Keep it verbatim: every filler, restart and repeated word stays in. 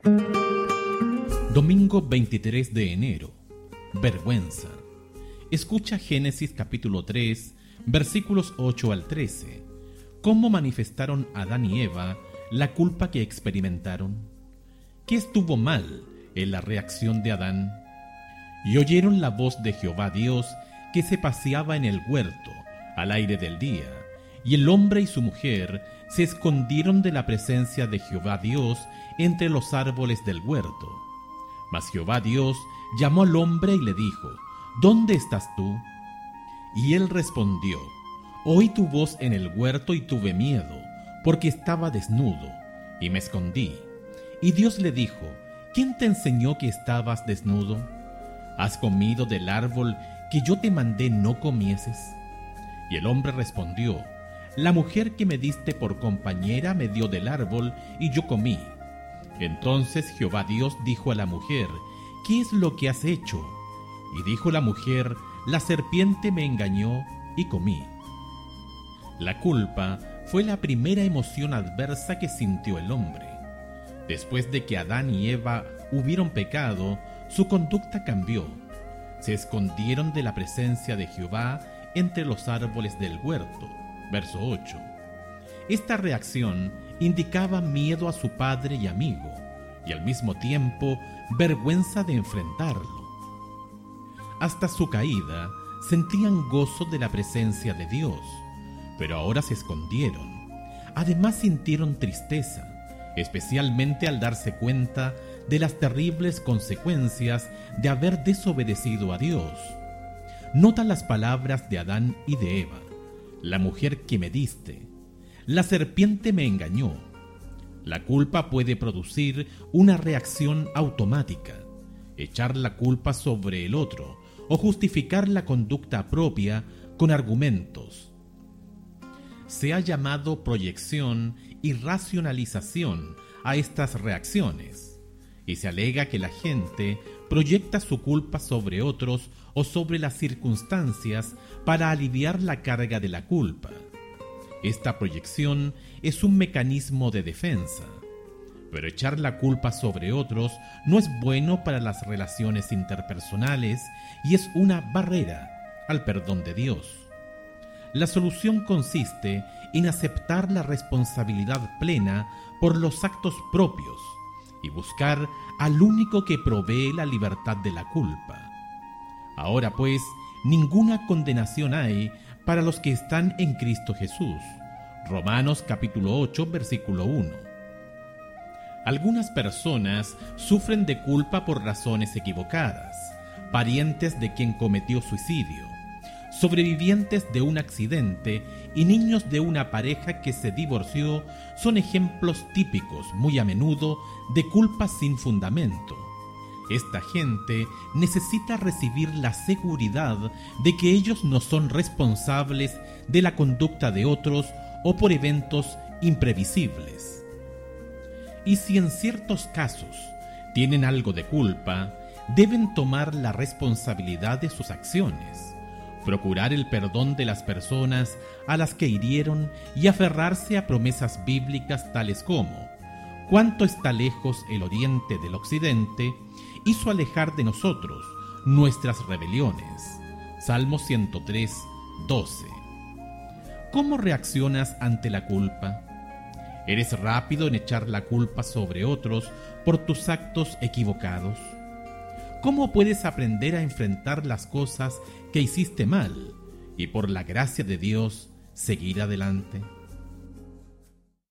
Domingo veintitrés de enero. Vergüenza. Escucha Génesis capítulo tres, versículos ocho al trece. ¿Cómo manifestaron Adán y Eva la culpa que experimentaron? ¿Qué estuvo mal en la reacción de Adán? Y oyeron la voz de Jehová Dios que se paseaba en el huerto al aire del día, y el hombre y su mujer se escondieron de la presencia de Jehová Dios entre los árboles del huerto. Mas Jehová Dios llamó al hombre y le dijo: ¿Dónde estás tú? Y él respondió: Oí tu voz en el huerto y tuve miedo, porque estaba desnudo, y me escondí. Y Dios le dijo: ¿Quién te enseñó que estabas desnudo? ¿Has comido del árbol que yo te mandé no comieses? Y el hombre respondió: La mujer que me diste por compañera me dio del árbol, y yo comí. Entonces Jehová Dios dijo a la mujer: ¿Qué es lo que has hecho? Y dijo la mujer: La serpiente me engañó y comí. La culpa fue la primera emoción adversa que sintió el hombre. Después de que Adán y Eva hubieron pecado, su conducta cambió. Se escondieron de la presencia de Jehová entre los árboles del huerto. Verso ocho. Esta reacción indicaba miedo a su padre y amigo, y al mismo tiempo vergüenza de enfrentarlo. Hasta su caída sentían gozo de la presencia de Dios, pero ahora se escondieron. Además sintieron tristeza, especialmente al darse cuenta de las terribles consecuencias de haber desobedecido a Dios. Nota las palabras de Adán y de Eva: la mujer que me diste, la serpiente me engañó. La culpa puede producir una reacción automática, echar la culpa sobre el otro o justificar la conducta propia con argumentos. Se ha llamado proyección y racionalización a estas reacciones, y se alega que la gente proyecta su culpa sobre otros o sobre las circunstancias para aliviar la carga de la culpa. Esta proyección es un mecanismo de defensa, pero echar la culpa sobre otros no es bueno para las relaciones interpersonales y es una barrera al perdón de Dios. La solución consiste en aceptar la responsabilidad plena por los actos propios y buscar al único que provee la libertad de la culpa. Ahora pues, ninguna condenación hay para los que están en Cristo Jesús. Romanos capítulo ocho, versículo uno. Algunas personas sufren de culpa por razones equivocadas: parientes de quien cometió suicidio, sobrevivientes de un accidente y niños de una pareja que se divorció son ejemplos típicos, muy a menudo, de culpa sin fundamento. Esta gente necesita recibir la seguridad de que ellos no son responsables de la conducta de otros o por eventos imprevisibles. Y si en ciertos casos tienen algo de culpa, deben tomar la responsabilidad de sus acciones, procurar el perdón de las personas a las que hirieron y aferrarse a promesas bíblicas tales como: cuánto está lejos el oriente del occidente, hizo alejar de nosotros nuestras rebeliones. Salmo ciento tres, doce. ¿Cómo reaccionas ante la culpa? ¿Eres rápido en echar la culpa sobre otros por tus actos equivocados? ¿Cómo puedes aprender a enfrentar las cosas que hiciste mal y por la gracia de Dios seguir adelante?